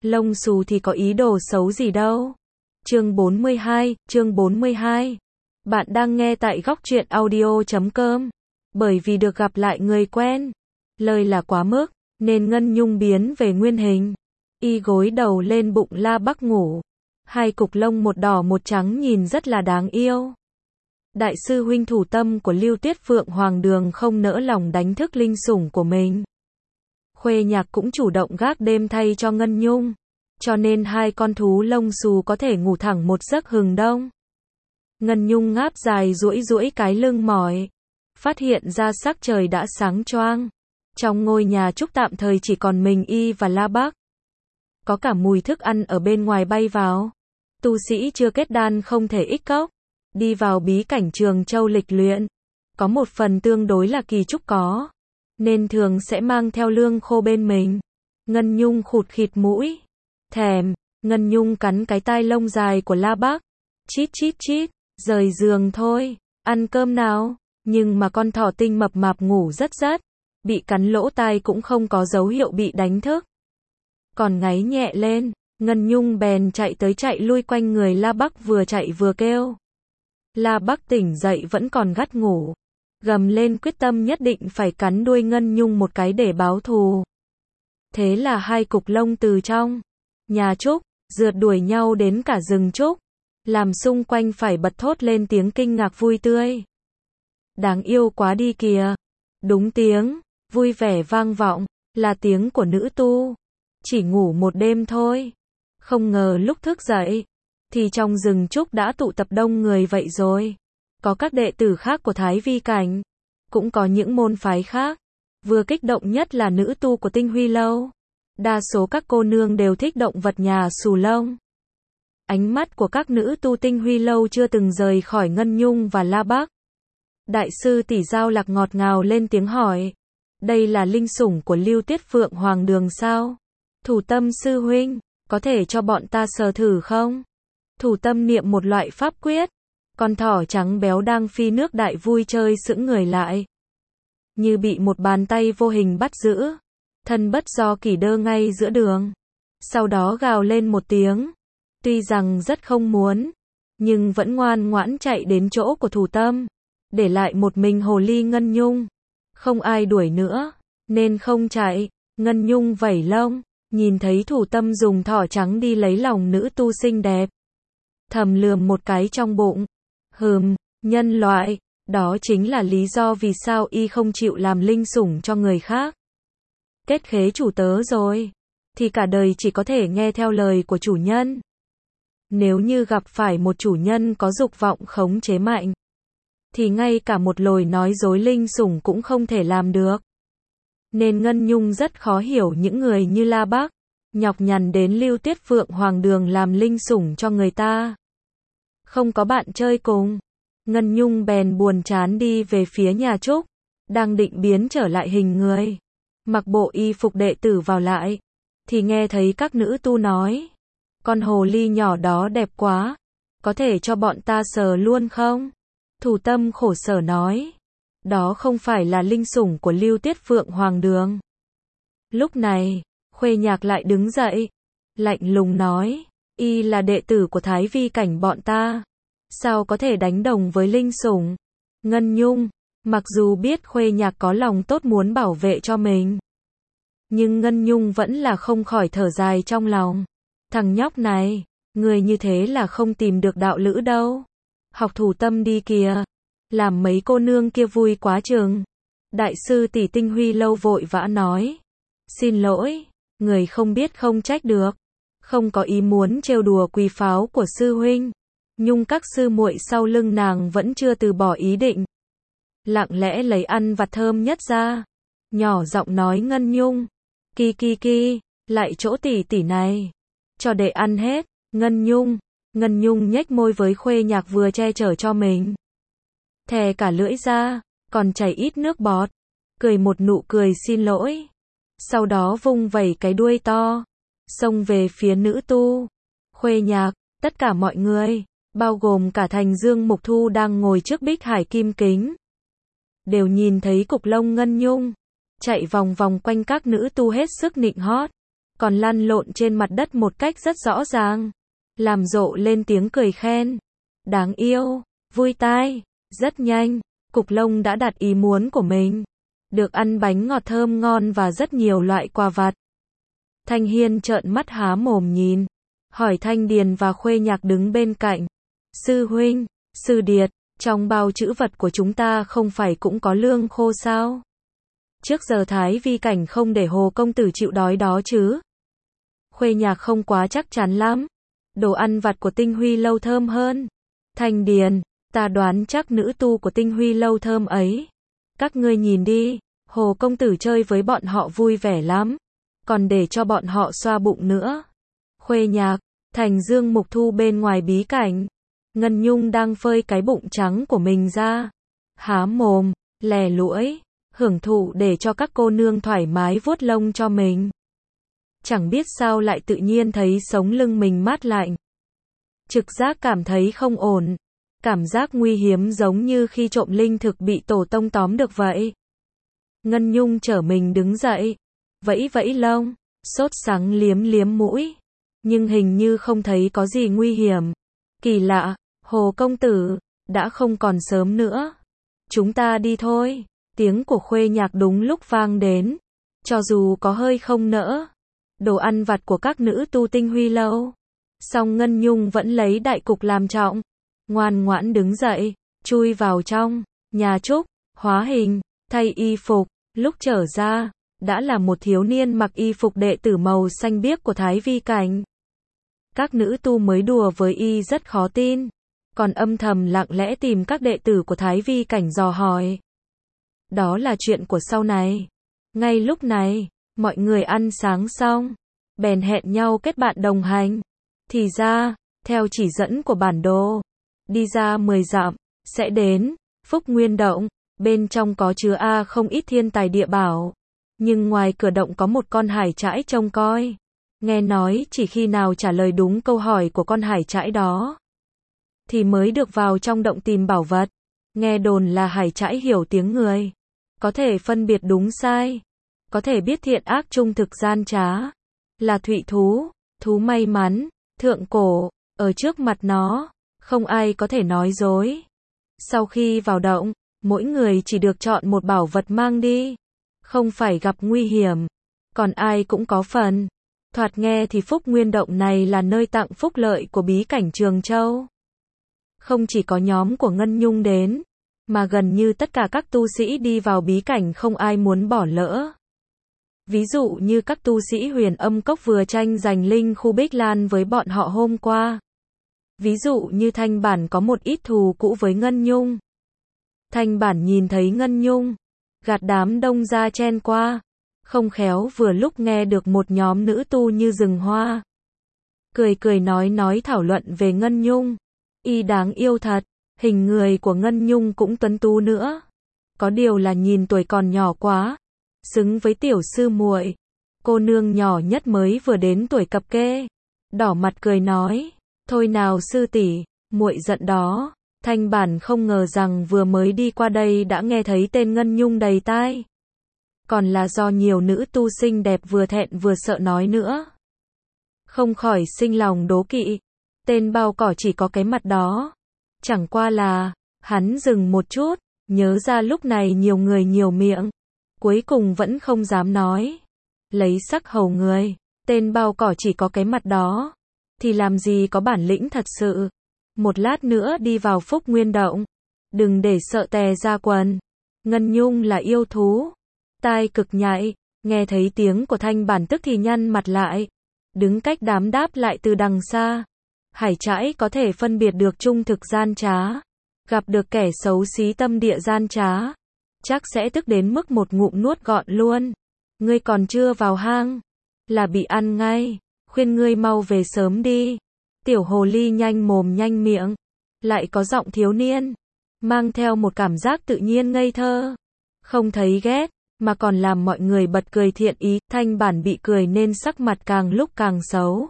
Lông xù thì có ý đồ xấu gì đâu. Chương 42. Bạn đang nghe tại góc truyện audio.com. Bởi vì được gặp lại người quen, lời là quá mức, nên Ngân Nhung biến về nguyên hình. Y gối đầu lên bụng La Bắc ngủ. Hai cục lông một đỏ một trắng nhìn rất là đáng yêu. Đại sư huynh thủ tâm của Lưu Tuyết Phượng Hoàng Đường không nỡ lòng đánh thức linh sủng của mình. Khuê Nhạc cũng chủ động gác đêm thay cho Ngân Nhung, cho nên hai con thú lông xù có thể ngủ thẳng một giấc hừng đông. Ngân Nhung ngáp dài duỗi cái lưng mỏi, phát hiện ra sắc trời đã sáng choang. Trong ngôi nhà trúc tạm thời chỉ còn mình y và La Bắc. Có cả mùi thức ăn ở bên ngoài bay vào. Tu sĩ chưa kết đan không thể ích cốc, đi vào bí cảnh Trường Châu lịch luyện. Có một phần tương đối là kỳ trúc có, nên thường sẽ mang theo lương khô bên mình. Ngân Nhung khụt khịt mũi. Thèm. Ngân Nhung cắn cái tai lông dài của La Bắc. Chít, rời giường thôi, ăn cơm nào. Nhưng mà con thỏ tinh mập mạp ngủ rất, bị cắn lỗ tai cũng không có dấu hiệu bị đánh thức. Còn ngáy nhẹ lên, Ngân Nhung bèn chạy tới chạy lui quanh người La Bắc, vừa chạy vừa kêu. La Bắc tỉnh dậy vẫn còn gắt ngủ, gầm lên quyết tâm nhất định phải cắn đuôi Ngân Nhung một cái để báo thù. Thế là hai cục lông từ trong nhà trúc rượt đuổi nhau đến cả rừng trúc, làm xung quanh phải bật thốt lên tiếng kinh ngạc vui tươi. Đáng yêu quá đi kìa. Đúng, tiếng vui vẻ vang vọng, là tiếng của nữ tu. Chỉ ngủ một đêm thôi, không ngờ lúc thức dậy thì trong rừng trúc đã tụ tập đông người vậy rồi. Có các đệ tử khác của Thái Vi Cảnh, cũng có những môn phái khác. Vừa kích động nhất là nữ tu của Tinh Huy Lâu. Đa số các cô nương đều thích động vật nhà xù lông. Ánh mắt của các nữ tu Tinh Huy Lâu chưa từng rời khỏi Ngân Nhung và La Bắc. Đại sư tỷ Giao Lạc ngọt ngào lên tiếng hỏi. Đây là linh sủng của Lưu Tuyết Phượng Hoàng Đường sao? Thủ tâm sư huynh, có thể cho bọn ta sờ thử không? Thủ tâm niệm một loại pháp quyết. Con thỏ trắng béo đang phi nước đại vui chơi sững người lại, như bị một bàn tay vô hình bắt giữ, thân bất do kỷ đơ ngay giữa đường. Sau đó gào lên một tiếng. Tuy rằng rất không muốn, nhưng vẫn ngoan ngoãn chạy đến chỗ của thủ tâm, để lại một mình hồ ly Ngân Nhung. Không ai đuổi nữa, nên không chạy. Ngân Nhung vẩy lông, nhìn thấy thủ tâm dùng thỏ trắng đi lấy lòng nữ tu xinh đẹp, thầm lườm một cái trong bụng. Nhân loại, đó chính là lý do vì sao y không chịu làm linh sủng cho người khác. Kết khế chủ tớ rồi, thì cả đời chỉ có thể nghe theo lời của chủ nhân. Nếu như gặp phải một chủ nhân có dục vọng khống chế mạnh, thì ngay cả một lời nói dối linh sủng cũng không thể làm được. Nên Ngân Nhung rất khó hiểu những người như La Bắc, nhọc nhằn đến Lưu Tuyết Phượng Hoàng Đường làm linh sủng cho người ta. Không có bạn chơi cùng, Ngân Nhung bèn buồn chán đi về phía nhà trúc, đang định biến trở lại hình người, mặc bộ y phục đệ tử vào lại, thì nghe thấy các nữ tu nói. Con hồ ly nhỏ đó đẹp quá, có thể cho bọn ta sờ luôn không? Thủ tâm khổ sở nói. Đó không phải là linh sủng của Lưu Tuyết Phượng Hoàng Đường. Lúc này, Khuê Nhạc lại đứng dậy, lạnh lùng nói. Y là đệ tử của Thái Vi Cảnh bọn ta, sao có thể đánh đồng với linh sủng? Ngân Nhung, mặc dù biết Khuê Nhạc có lòng tốt muốn bảo vệ cho mình, nhưng Ngân Nhung vẫn là không khỏi thở dài trong lòng. Thằng nhóc này, người như thế là không tìm được đạo lữ đâu. Học thủ tâm đi kìa, làm mấy cô nương kia vui quá chừng. Đại sư tỷ Tinh Huy Lâu vội vã nói. Xin lỗi, người không biết không trách được. Không có ý muốn trêu đùa quý pháo của sư huynh. Nhung các sư muội sau lưng nàng vẫn chưa từ bỏ ý định. Lặng lẽ lấy ăn vặt thơm nhất ra, nhỏ giọng nói Ngân Nhung. Ki, lại chỗ tỷ tỷ này, cho để ăn hết. Ngân Nhung nhếch môi với Khuê Nhạc vừa che chở cho mình, thè cả lưỡi ra, còn chảy ít nước bọt, cười một nụ cười xin lỗi. Sau đó vung vẩy cái đuôi to, xông về phía nữ tu. Khuê Nhạc, tất cả mọi người, bao gồm cả Thành Dương Mục Thu đang ngồi trước bích hải kim kính, đều nhìn thấy cục lông Ngân Nhung chạy vòng vòng quanh các nữ tu hết sức nịnh hót. còn lăn lộn trên mặt đất một cách rất rõ ràng, làm rộ lên tiếng cười khen. Đáng yêu, vui tai, rất nhanh, Cục Lông đã đạt ý muốn của mình. Được ăn bánh ngọt thơm ngon và rất nhiều loại quà vặt. Thanh Hiên trợn mắt há mồm nhìn, hỏi Thanh Điền và Khuê Nhạc đứng bên cạnh. Sư huynh, sư điệt, trong bao trữ vật của chúng ta không phải cũng có lương khô sao? Trước giờ Thái Vi Cảnh không để Hồ công tử chịu đói đó chứ? Khuê Nhạc không quá chắc chắn lắm. Đồ ăn vặt của Tinh Huy lâu thơm hơn. Thanh Điền, ta đoán chắc nữ tu của Tinh Huy lâu thơm ấy. Các ngươi nhìn đi, Hồ công tử chơi với bọn họ vui vẻ lắm, còn để cho bọn họ xoa bụng nữa. Khuê Nhạc, Thành Dương Mục Thu bên ngoài bí cảnh. Ngân Nhung đang phơi cái bụng trắng của mình ra. Há mồm, lè lưỡi, hưởng thụ để cho các cô nương thoải mái vuốt lông cho mình. Chẳng biết sao lại tự nhiên thấy sống lưng mình mát lạnh. Trực giác cảm thấy không ổn. Cảm giác nguy hiểm giống như khi trộm linh thực bị tổ tông tóm được vậy. Ngân Nhung trở mình đứng dậy, vẫy vẫy lông, sốt sắng liếm liếm mũi. Nhưng hình như không thấy có gì nguy hiểm. Kỳ lạ, Hồ công tử, đã không còn sớm nữa. Chúng ta đi thôi. Tiếng của Khuê Nhạc đúng lúc vang đến. Cho dù có hơi không nỡ. Đồ ăn vặt của các nữ tu Tinh Huy lâu. Song Ngân Nhung vẫn lấy đại cục làm trọng. Ngoan ngoãn đứng dậy, chui vào trong nhà trúc, hóa hình, thay y phục. Lúc trở ra, đã là một thiếu niên mặc y phục đệ tử màu xanh biếc của Thái Vi Cảnh. Các nữ tu mới đùa với y rất khó tin, còn âm thầm lặng lẽ tìm các đệ tử của Thái Vi Cảnh dò hỏi. Đó là chuyện của sau này. Ngay lúc này, mọi người ăn sáng xong, bèn hẹn nhau kết bạn đồng hành. Thì ra, theo chỉ dẫn của bản đồ, đi ra 10 dặm, sẽ đến Phúc Nguyên Động, bên trong có chứa không ít thiên tài địa bảo. Nhưng ngoài cửa động có một con hải trãi trông coi. Nghe nói chỉ khi nào trả lời đúng câu hỏi của con hải trãi đó, thì mới được vào trong động tìm bảo vật. Nghe đồn là hải trãi hiểu tiếng người, có thể phân biệt đúng sai, có thể biết thiện ác trung thực gian trá. Là thụy thú, thú may mắn, thượng cổ, ở trước mặt nó, không ai có thể nói dối. Sau khi vào động, mỗi người chỉ được chọn một bảo vật mang đi, không phải gặp nguy hiểm, còn ai cũng có phần. Thoạt nghe thì Phúc Nguyên Động này là nơi tặng phúc lợi của bí cảnh Trường Châu. Không chỉ có nhóm của Ngân Nhung đến, mà gần như tất cả các tu sĩ đi vào bí cảnh không ai muốn bỏ lỡ. Ví dụ như các tu sĩ Huyền Âm Cốc vừa tranh giành linh khu Bích Lan với bọn họ hôm qua. Ví dụ như Thanh Bản có một ít thù cũ với Ngân Nhung. Thanh Bản nhìn thấy Ngân Nhung, gạt đám đông ra chen qua. Không khéo vừa lúc nghe được một nhóm nữ tu như rừng hoa. Cười cười nói thảo luận về Ngân Nhung. Y đáng yêu thật, hình người của Ngân Nhung cũng tuấn tú nữa. Có điều là nhìn tuổi còn nhỏ quá, xứng với tiểu sư muội. Cô nương nhỏ nhất mới vừa đến tuổi cập kê. Đỏ mặt cười nói, thôi nào sư tỷ, muội giận đó. Thanh Bản không ngờ rằng vừa mới đi qua đây đã nghe thấy tên Ngân Nhung đầy tai. Còn là do nhiều nữ tu xinh đẹp vừa thẹn vừa sợ nói nữa. Không khỏi sinh lòng đố kỵ. Tên bao cỏ chỉ có cái mặt đó. Chẳng qua là, hắn dừng một chút, nhớ ra lúc này nhiều người nhiều miệng. Cuối cùng vẫn không dám nói. Lấy sắc hầu người, tên bao cỏ chỉ có cái mặt đó. Thì làm gì có bản lĩnh thật sự. Một lát nữa đi vào Phúc Nguyên Động. Đừng để sợ tè ra quần. Ngân Nhung là yêu thú. Tai cực nhạy, nghe thấy tiếng của Thanh Bản tức thì nhăn mặt lại. Đứng cách đám đáp lại từ đằng xa. Hải trãi có thể phân biệt được trung thực gian trá. Gặp được kẻ xấu xí tâm địa gian trá, chắc sẽ tức đến mức một ngụm nuốt gọn luôn. Ngươi còn chưa vào hang, là bị ăn ngay. Khuyên ngươi mau về sớm đi. Tiểu hồ ly nhanh mồm nhanh miệng, lại có giọng thiếu niên, mang theo một cảm giác tự nhiên ngây thơ. Không thấy ghét, mà còn làm mọi người bật cười thiện ý. Thanh Bản bị cười nên sắc mặt càng lúc càng xấu.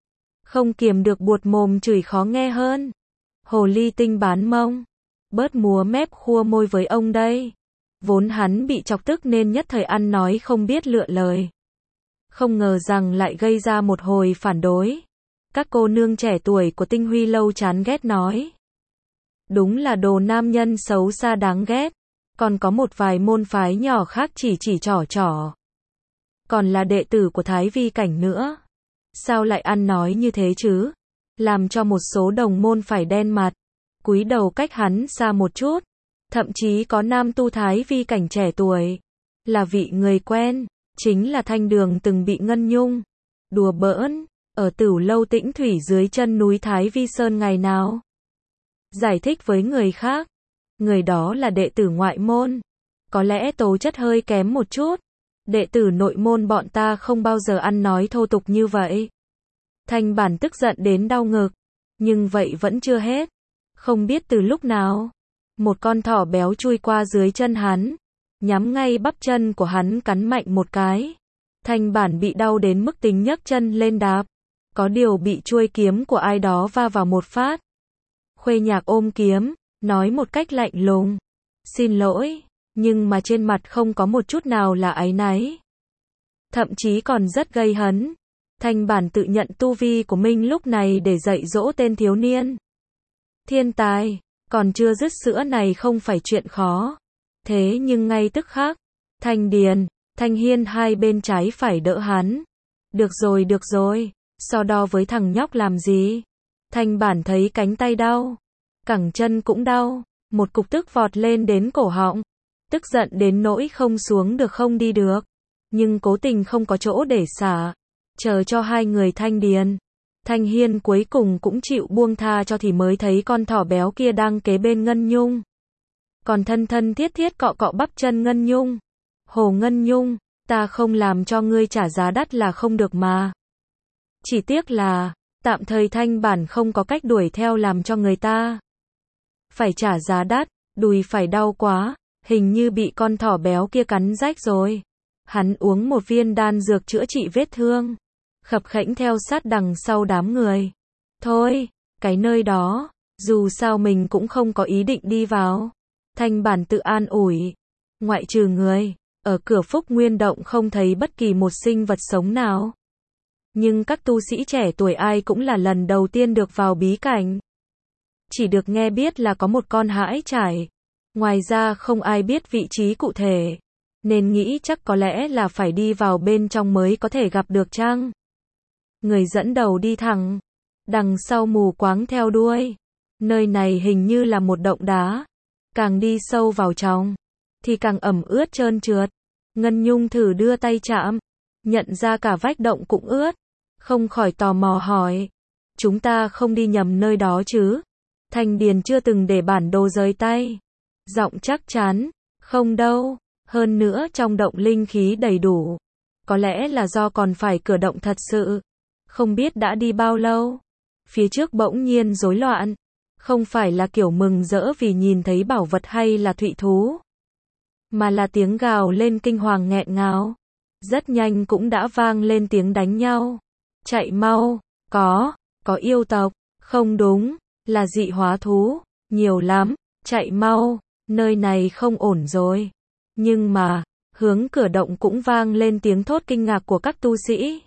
Không kiềm được buột mồm chửi khó nghe hơn. Hồ ly tinh bán mông, bớt múa mép khua môi với ông đây. Vốn hắn bị chọc tức nên nhất thời ăn nói không biết lựa lời. Không ngờ rằng lại gây ra một hồi phản đối. Các cô nương trẻ tuổi của Tinh Huy Lâu chán ghét nói. Đúng là đồ nam nhân xấu xa đáng ghét. Còn có một vài môn phái nhỏ khác chỉ trỏ trỏ. Còn là đệ tử của Thái Vi Cảnh nữa. Sao lại ăn nói như thế chứ? Làm cho một số đồng môn phải đen mặt. Cúi đầu cách hắn xa một chút. Thậm chí có nam tu Thái Vi Cảnh trẻ tuổi. Là vị người quen. Chính là Thanh Đường từng bị Ngân Nhung đùa bỡn ở Tửu Lâu Tĩnh Thủy dưới chân núi Thái Vi Sơn ngày nào. Giải thích với người khác. Người đó là đệ tử ngoại môn. Có lẽ tố chất hơi kém một chút. Đệ tử nội môn bọn ta không bao giờ ăn nói thô tục như vậy. Thanh Bản tức giận đến đau ngực. Nhưng vậy vẫn chưa hết. Không biết từ lúc nào, một con thỏ béo chui qua dưới chân hắn. Nhắm ngay bắp chân của hắn cắn mạnh một cái. Thanh Bản bị đau đến mức tính nhấc chân lên đạp. Có điều bị chuôi kiếm của ai đó va vào một phát. Khuê Nhạc ôm kiếm, nói một cách lạnh lùng. Xin lỗi, nhưng mà trên mặt không có một chút nào là áy náy. Thậm chí còn rất gây hấn. Thanh Bản tự nhận tu vi của mình lúc này để dạy dỗ tên thiếu niên. Thiên tài, còn chưa dứt sữa này không phải chuyện khó. Thế nhưng ngay tức khắc, Thanh Điền, Thanh Hiên hai bên trái phải đỡ hắn. Được rồi, so đo với thằng nhóc làm gì? Thanh Bản thấy cánh tay đau, cẳng chân cũng đau, một cục tức vọt lên đến cổ họng. Tức giận đến nỗi không xuống được không đi được. Nhưng cố tình không có chỗ để xả. Chờ cho hai người Thanh Điền, Thanh Hiên cuối cùng cũng chịu buông tha cho thì mới thấy con thỏ béo kia đang kế bên Ngân Nhung. Còn thân thân thiết thiết cọ cọ bắp chân Ngân Nhung. Hồ Ngân Nhung, ta không làm cho ngươi trả giá đắt là không được mà. Chỉ tiếc là, tạm thời Thanh Bản không có cách đuổi theo làm cho người ta phải trả giá đắt, đùi phải đau quá, hình như bị con thỏ béo kia cắn rách rồi. Hắn uống một viên đan dược chữa trị vết thương, khập khẽnh theo sát đằng sau đám người. Thôi, cái nơi đó, dù sao mình cũng không có ý định đi vào. Thanh Bản tự an ủi. Ngoại trừ người, ở cửa Phúc Nguyên Động không thấy bất kỳ một sinh vật sống nào. Nhưng các tu sĩ trẻ tuổi ai cũng là lần đầu tiên được vào bí cảnh. Chỉ được nghe biết là có một con hãi trải. Ngoài ra không ai biết vị trí cụ thể. Nên nghĩ chắc có lẽ là phải đi vào bên trong mới có thể gặp được chăng. Người dẫn đầu đi thẳng. Đằng sau mù quáng theo đuôi. Nơi này hình như là một động đá. Càng đi sâu vào trong, thì càng ẩm ướt trơn trượt. Ngân Nhung thử đưa tay chạm. Nhận ra cả vách động cũng ướt. Không khỏi tò mò hỏi. Chúng ta không đi nhầm nơi đó chứ? Thanh Điền chưa từng để bản đồ rời tay. Giọng chắc chắn. Không đâu. Hơn nữa trong động linh khí đầy đủ. Có lẽ là do còn phải cửa động thật sự. Không biết đã đi bao lâu. Phía trước bỗng nhiên rối loạn. Không phải là kiểu mừng rỡ vì nhìn thấy bảo vật hay là thụy thú. Mà là tiếng gào lên kinh hoàng nghẹn ngào. Rất nhanh cũng đã vang lên tiếng đánh nhau. Chạy mau, có yêu tộc, không đúng, là dị hóa thú, nhiều lắm, chạy mau, nơi này không ổn rồi. Nhưng mà, hướng cửa động cũng vang lên tiếng thốt kinh ngạc của các tu sĩ.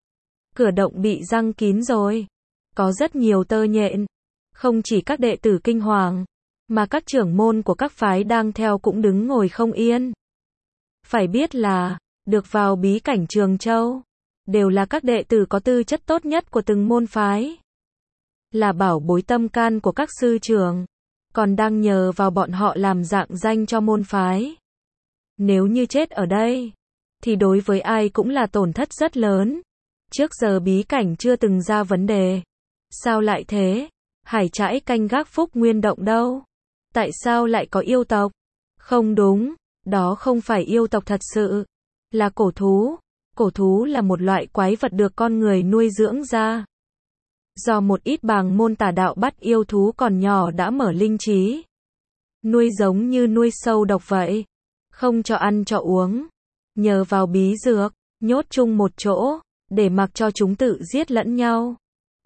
Cửa động bị giăng kín rồi, có rất nhiều tơ nhện. Không chỉ các đệ tử kinh hoàng, mà các trưởng môn của các phái đang theo cũng đứng ngồi không yên. Phải biết là, được vào bí cảnh Trường Châu, đều là các đệ tử có tư chất tốt nhất của từng môn phái. Là bảo bối tâm can của các sư trưởng, còn đang nhờ vào bọn họ làm dạng danh cho môn phái. Nếu như chết ở đây, thì đối với ai cũng là tổn thất rất lớn. Trước giờ bí cảnh chưa từng ra vấn đề. Sao lại thế? Hải Trãi canh gác Phúc Nguyên Động đâu? Tại sao lại có yêu tộc? Không đúng, đó không phải yêu tộc thật sự, là cổ thú. Cổ thú là một loại quái vật được con người nuôi dưỡng ra. Do một ít bàng môn tà đạo bắt yêu thú còn nhỏ đã mở linh trí. Nuôi giống như nuôi sâu độc vậy. Không cho ăn cho uống. Nhờ vào bí dược, nhốt chung một chỗ, để mặc cho chúng tự giết lẫn nhau.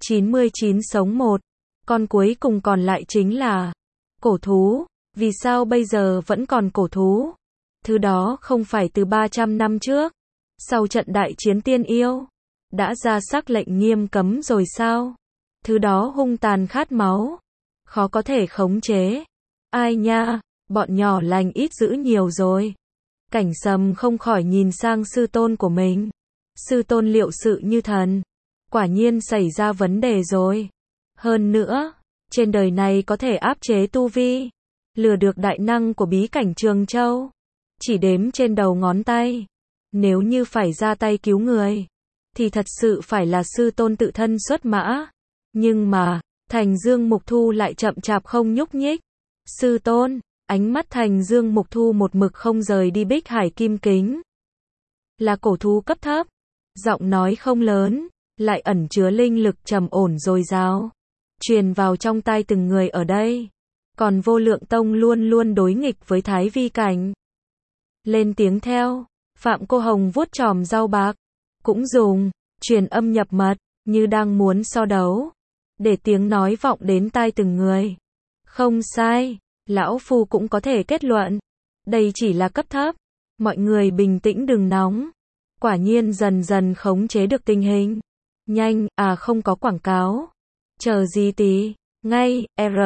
99 sống một. Con cuối cùng còn lại chính là cổ thú. Vì sao bây giờ vẫn còn cổ thú? Thứ đó không phải từ 300 năm trước, Sau trận đại chiến tiên yêu, đã ra sắc lệnh nghiêm cấm rồi sao? Thứ đó hung tàn khát máu, khó có thể khống chế. Ai nha, bọn nhỏ lành ít dữ nhiều rồi. Cảnh Sầm không khỏi nhìn sang sư tôn của mình. Sư tôn liệu sự như thần. Quả nhiên xảy ra vấn đề rồi. Hơn nữa, trên đời này có thể áp chế tu vi, lừa được đại năng của bí cảnh Trường Châu, chỉ đếm trên đầu ngón tay. Nếu như phải ra tay cứu người, thì thật sự phải là sư tôn tự thân xuất mã. Nhưng mà, Thành Dương Mục Thu lại chậm chạp không nhúc nhích. Sư tôn, ánh mắt Thành Dương Mục Thu một mực không rời đi Bích Hải Kim Kính. Là cổ thú cấp thấp, giọng nói không lớn, lại ẩn chứa linh lực trầm ổn dồi dào, truyền vào trong tai từng người ở đây. Còn Vô Lượng Tông luôn luôn đối nghịch với Thái Vi Cảnh. Lên tiếng theo, Phạm Cô Hồng vuốt chòm rau bạc, cũng dùng truyền âm nhập mật, như đang muốn so đấu, để tiếng nói vọng đến tai từng người. Không sai, lão phu cũng có thể kết luận, đây chỉ là cấp thấp. Mọi người bình tĩnh đừng nóng. Quả nhiên dần dần khống chế được tình hình. Nhanh, không có quảng cáo. Chờ gì tí, ngay,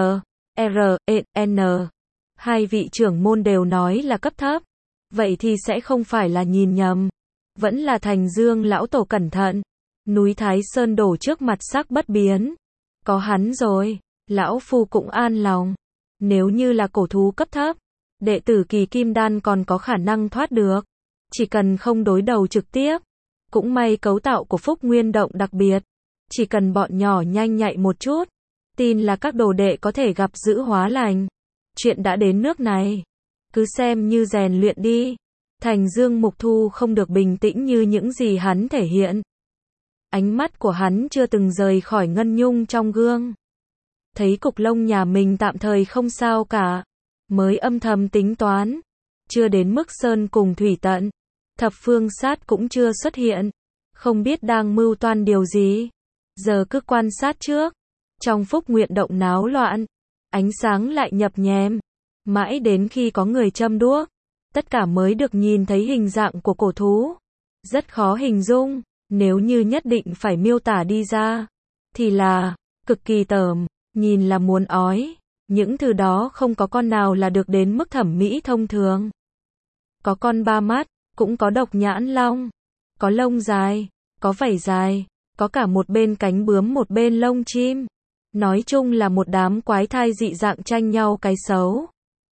N. Hai vị trưởng môn đều nói là cấp thấp. Vậy thì sẽ không phải là nhìn nhầm. Vẫn là Thành Dương lão tổ cẩn thận. Núi Thái Sơn đổ trước mặt sắc bất biến. Có hắn rồi, lão phu cũng an lòng. Nếu như là cổ thú cấp thấp, đệ tử Kỳ Kim Đan còn có khả năng thoát được. Chỉ cần không đối đầu trực tiếp. Cũng may cấu tạo của Phúc Nguyên Động đặc biệt. Chỉ cần bọn nhỏ nhanh nhạy một chút, tin là các đồ đệ có thể gặp dữ hóa lành. Chuyện đã đến nước này, cứ xem như rèn luyện đi. Thành Dương Mục Thu không được bình tĩnh như những gì hắn thể hiện. Ánh mắt của hắn chưa từng rời khỏi Ngân Nhung trong gương. Thấy cục lông nhà mình tạm thời không sao cả, mới âm thầm tính toán. Chưa đến mức sơn cùng thủy tận, thập phương sát cũng chưa xuất hiện. Không biết đang mưu toan điều gì. Giờ cứ quan sát trước. Trong Phúc Nguyện Động náo loạn, ánh sáng lại nhập nhèm. Mãi đến khi có người châm đuốc, tất cả mới được nhìn thấy hình dạng của cổ thú. Rất khó hình dung, nếu như nhất định phải miêu tả đi ra, thì là cực kỳ tởm, nhìn là muốn ói. Những thứ đó không có con nào là được đến mức thẩm mỹ thông thường. Có con ba mắt, cũng có độc nhãn long, có lông dài, có vảy dài, có cả một bên cánh bướm một bên lông chim. Nói chung là một đám quái thai dị dạng tranh nhau cái xấu.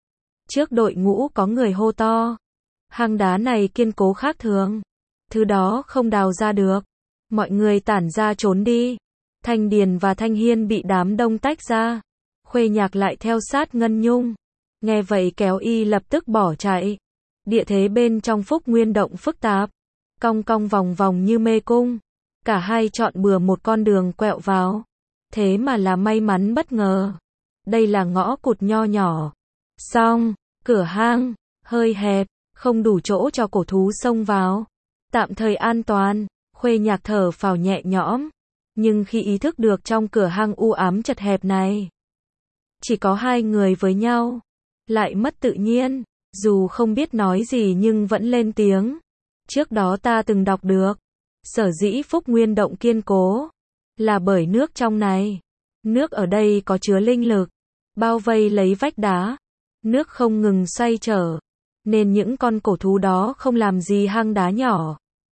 Trước đội ngũ có người hô to. Hang đá này kiên cố khác thường. Thứ đó không đào ra được. Mọi người tản ra trốn đi. Thanh Điền và Thanh Hiên bị đám đông tách ra. Khuê Nhạc lại theo sát Ngân Nhung. Nghe vậy kéo y lập tức bỏ chạy. Địa thế bên trong Phúc Nguyên Động phức tạp. Cong cong vòng vòng như mê cung. Cả hai chọn bừa một con đường quẹo vào. Thế mà là may mắn bất ngờ. Đây là ngõ cụt nho nhỏ. Xong, cửa hang, hơi hẹp, không đủ chỗ cho cổ thú xông vào. Tạm thời an toàn, Khuê Nhạc thở phào nhẹ nhõm. Nhưng khi ý thức được trong cửa hang u ám chật hẹp này, chỉ có hai người với nhau, lại mất tự nhiên. Dù không biết nói gì nhưng vẫn lên tiếng. Trước đó ta từng đọc được, sở dĩ Phúc Nguyên Động kiên cố, là bởi nước trong này. Nước ở đây có chứa linh lực, bao vây lấy vách đá. Nước không ngừng xoay trở, nên những con cổ thú đó không làm gì hang đá nhỏ.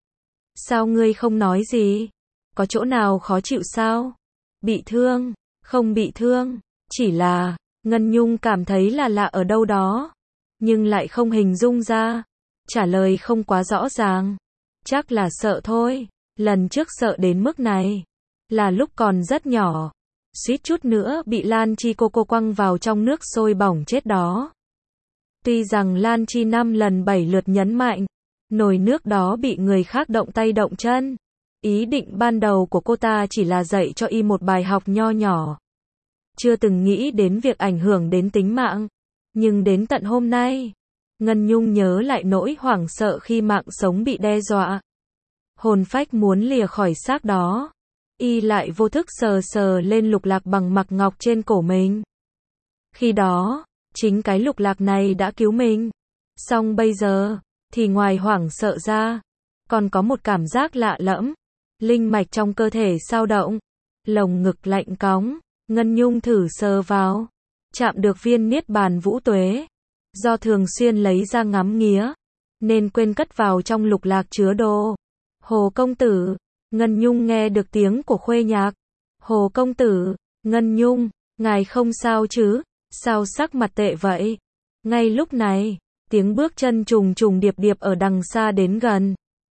Sao ngươi không nói gì? Có chỗ nào khó chịu sao? Bị thương? Không bị thương, chỉ là, Ngân Nhung cảm thấy là lạ ở đâu đó, nhưng lại không hình dung ra. Trả lời không quá rõ ràng. Chắc là sợ thôi, lần trước sợ đến mức này, là lúc còn rất nhỏ. Suýt chút nữa bị Lan Chi cô quăng vào trong nước sôi bỏng chết đó. Tuy rằng Lan Chi 5 lần 7 lượt nhấn mạnh, nồi nước đó bị người khác động tay động chân. Ý định ban đầu của cô ta chỉ là dạy cho y một bài học nho nhỏ. Chưa từng nghĩ đến việc ảnh hưởng đến tính mạng. Nhưng đến tận hôm nay, Ngân Nhung nhớ lại nỗi hoảng sợ khi mạng sống bị đe dọa. Hồn phách muốn lìa khỏi xác đó. Y lại vô thức sờ sờ lên lục lạc bằng mặc ngọc trên cổ mình. Khi đó, chính cái lục lạc này đã cứu mình. Song bây giờ, thì ngoài hoảng sợ ra, còn có một cảm giác lạ lẫm. Linh mạch trong cơ thể xao động, lồng ngực lạnh cóng, Ngân Nhung thử sờ vào, chạm được viên niết bàn vũ tuế. Do thường xuyên lấy ra ngắm nghía, nên quên cất vào trong lục lạc chứa đồ. Hồ công tử, Ngân Nhung nghe được tiếng của Khuê Nhạc. Hồ công tử, Ngân Nhung, ngài không sao chứ, sao sắc mặt tệ vậy? Ngay lúc này, tiếng bước chân trùng trùng điệp điệp ở đằng xa đến gần.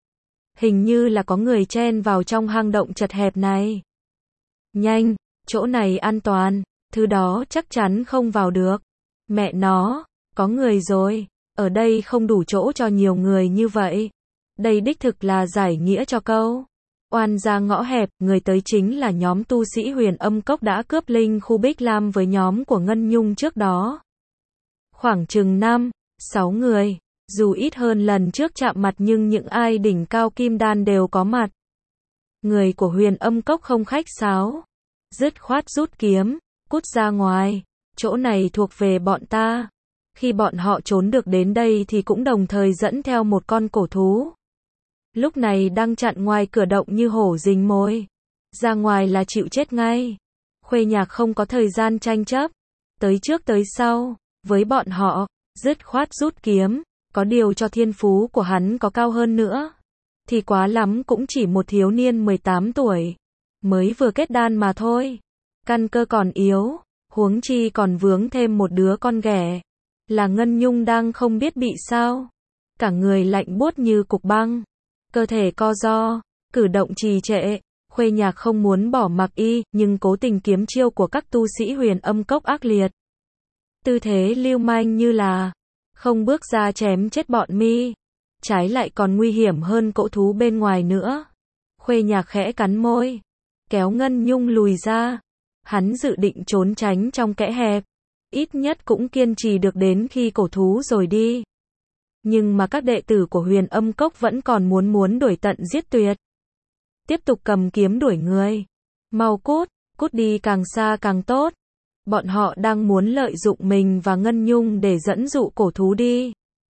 Hình như là có người chen vào trong hang động chật hẹp này. Nhanh, chỗ này an toàn, thứ đó chắc chắn không vào được. Mẹ nó, có người rồi, ở đây không đủ chỗ cho nhiều người như vậy. Đây đích thực là giải nghĩa cho câu oan ra ngõ hẹp, người tới chính là nhóm tu sĩ Huyền Âm Cốc đã cướp linh khu Bích Lam với nhóm của Ngân Nhung trước đó. Khoảng chừng 5-6 người, dù ít hơn lần trước chạm mặt nhưng những ai đỉnh cao kim đan đều có mặt. Người của Huyền Âm Cốc không khách sáo, dứt khoát rút kiếm, cút ra ngoài, chỗ này thuộc về bọn ta. Khi bọn họ trốn được đến đây thì cũng đồng thời dẫn theo một con cổ thú. Lúc này đang chặn ngoài cửa động như hổ rình mồi. Ra ngoài là chịu chết ngay. Khuê Nhạc không có thời gian tranh chấp. Tới trước tới sau, với bọn họ, dứt khoát rút kiếm. Có điều cho thiên phú của hắn có cao hơn nữa, thì quá lắm cũng chỉ một thiếu niên 18 tuổi. Mới vừa kết đan mà thôi. Căn cơ còn yếu, huống chi còn vướng thêm một đứa con ghẻ. Là Ngân Nhung đang không biết bị sao. Cả người lạnh buốt như cục băng. Cơ thể co ro, cử động trì trệ. Khuê Nhạc không muốn bỏ mặc y, nhưng cố tình kiếm chiêu của các tu sĩ Huyền Âm Cốc ác liệt. Tư thế lưu manh như là không bước ra chém chết bọn mi. Trái lại còn nguy hiểm hơn cỗ thú bên ngoài nữa. Khuê Nhạc khẽ cắn môi, kéo Ngân Nhung lùi ra. Hắn dự định trốn tránh trong kẽ hẹp. Ít nhất cũng kiên trì được đến khi cổ thú rồi đi. Nhưng mà các đệ tử của Huyền Âm Cốc vẫn còn muốn đuổi tận giết tuyệt. Tiếp tục cầm kiếm đuổi người. Mau cút, cút đi càng xa càng tốt. Bọn họ đang muốn lợi dụng mình và Ngân Nhung để dẫn dụ cổ thú đi.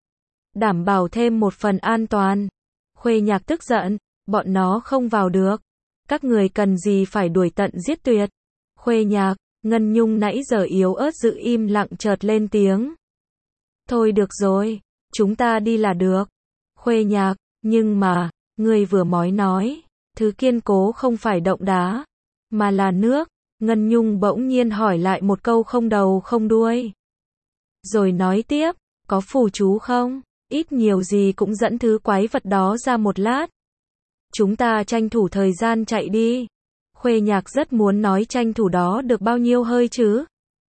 Đảm bảo thêm một phần an toàn. Khuê Nhạc tức giận, bọn nó không vào được. Các người cần gì phải đuổi tận giết tuyệt. Khuê Nhạc, Ngân Nhung nãy giờ yếu ớt giữ im lặng chợt lên tiếng. Thôi được rồi, chúng ta đi là được. Khuê Nhạc, nhưng mà, người vừa mới nói, thứ kiên cố không phải động đá, mà là nước. Ngân Nhung bỗng nhiên hỏi lại một câu không đầu không đuôi. Rồi nói tiếp, có phù chú không? Ít nhiều gì cũng dẫn thứ quái vật đó ra một lát. Chúng ta tranh thủ thời gian chạy đi. Khuê Nhạc rất muốn nói tranh thủ đó được bao nhiêu hơi chứ.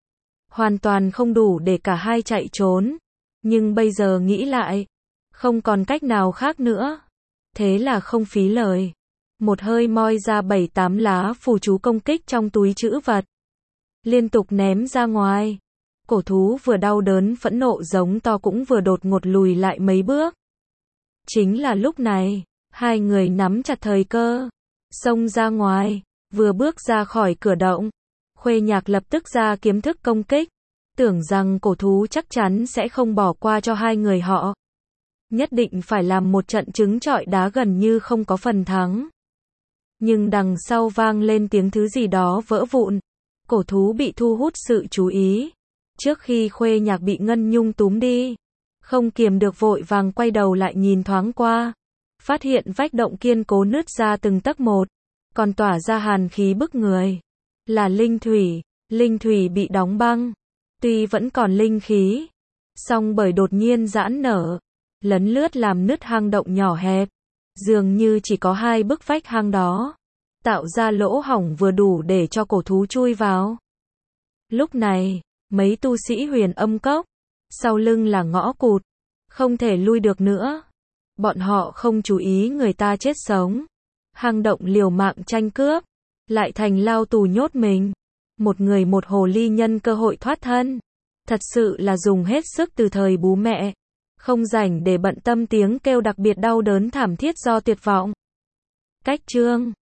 Hoàn toàn không đủ để cả hai chạy trốn. Nhưng bây giờ nghĩ lại, không còn cách nào khác nữa. Thế là không phí lời. Một hơi moi ra 7-8 lá phù chú công kích trong túi trữ vật. Liên tục ném ra ngoài. Cổ thú vừa đau đớn phẫn nộ giống to cũng vừa đột ngột lùi lại mấy bước. Chính là lúc này, hai người nắm chặt thời cơ, xông ra ngoài. Vừa bước ra khỏi cửa động, Khuê Nhạc lập tức ra kiếm thức công kích, tưởng rằng cổ thú chắc chắn sẽ không bỏ qua cho hai người họ. Nhất định phải làm một trận trứng trọi đá gần như không có phần thắng. Nhưng đằng sau vang lên tiếng thứ gì đó vỡ vụn, cổ thú bị thu hút sự chú ý. Trước khi Khuê Nhạc bị Ngân Nhung túm đi, không kiềm được vội vàng quay đầu lại nhìn thoáng qua, phát hiện vách động kiên cố nứt ra từng tấc một. Còn tỏa ra hàn khí bức người. Là linh thủy bị đóng băng. Tuy vẫn còn linh khí, song bởi đột nhiên giãn nở, lấn lướt làm nứt hang động nhỏ hẹp. Dường như chỉ có hai bức vách hang đó, tạo ra lỗ hổng vừa đủ để cho cổ thú chui vào. Lúc này, mấy tu sĩ Huyền Âm Cốc, sau lưng là ngõ cụt, không thể lui được nữa. Bọn họ không chú ý người ta chết sống. Hang động liều mạng tranh cướp, lại thành lao tù nhốt mình. Một người một hồ ly nhân cơ hội thoát thân. Thật sự là dùng hết sức từ thời bú mẹ. Không rảnh để bận tâm tiếng kêu đặc biệt đau đớn thảm thiết do tuyệt vọng. Cách chương